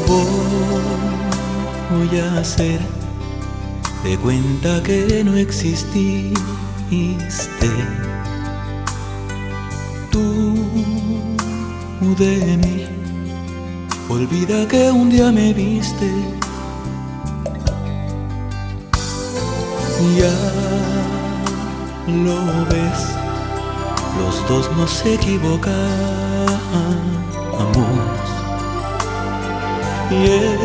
Voy a hacer de cuenta que no exististe. Tú de mí, olvida que un día me viste. Ya lo ves, los dos nos equivocamos y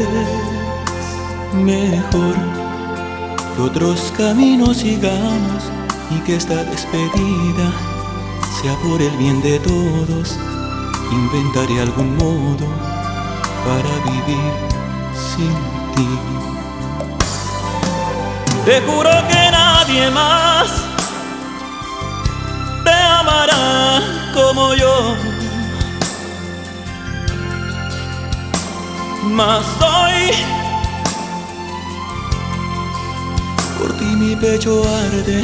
es mejor que otros caminos sigamos y que esta despedida sea por el bien de todos. Inventaré algún modo para vivir sin ti. Te juro que nadie más te amará como yo, mas hoy por ti mi pecho arde,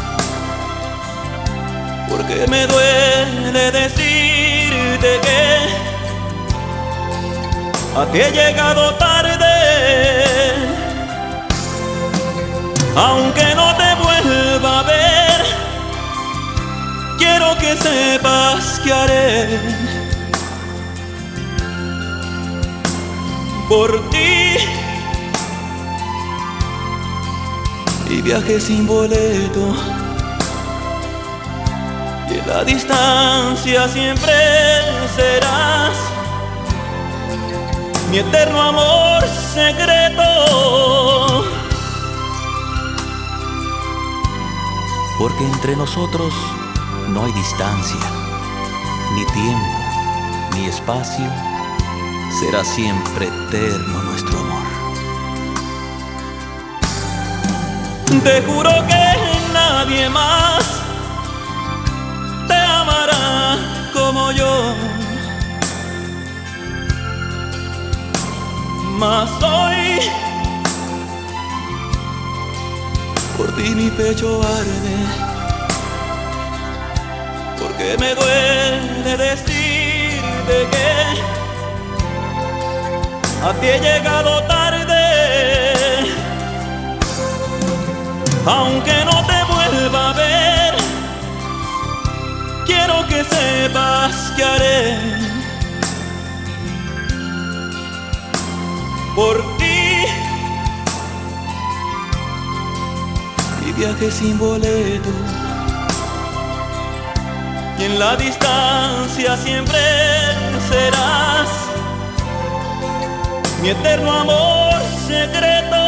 porque me duele decirte que a ti he llegado tarde. Aunque no te vuelva a ver, quiero que sepas que haré por ti. Y viaje sin boleto, y en la distancia siempre serás mi eterno amor secreto. Porque entre nosotros no hay distancia, ni tiempo, ni espacio. Será siempre eterno nuestro amor. Te juro que nadie más te amará como yo, mas hoy por ti mi pecho arde, porque me duele decirte que a ti he llegado tarde. Aunque no te vuelva a ver, quiero que sepas que haré por ti. Y viaje sin boleto, y en la distancia siempre serás mi eterno amor secreto.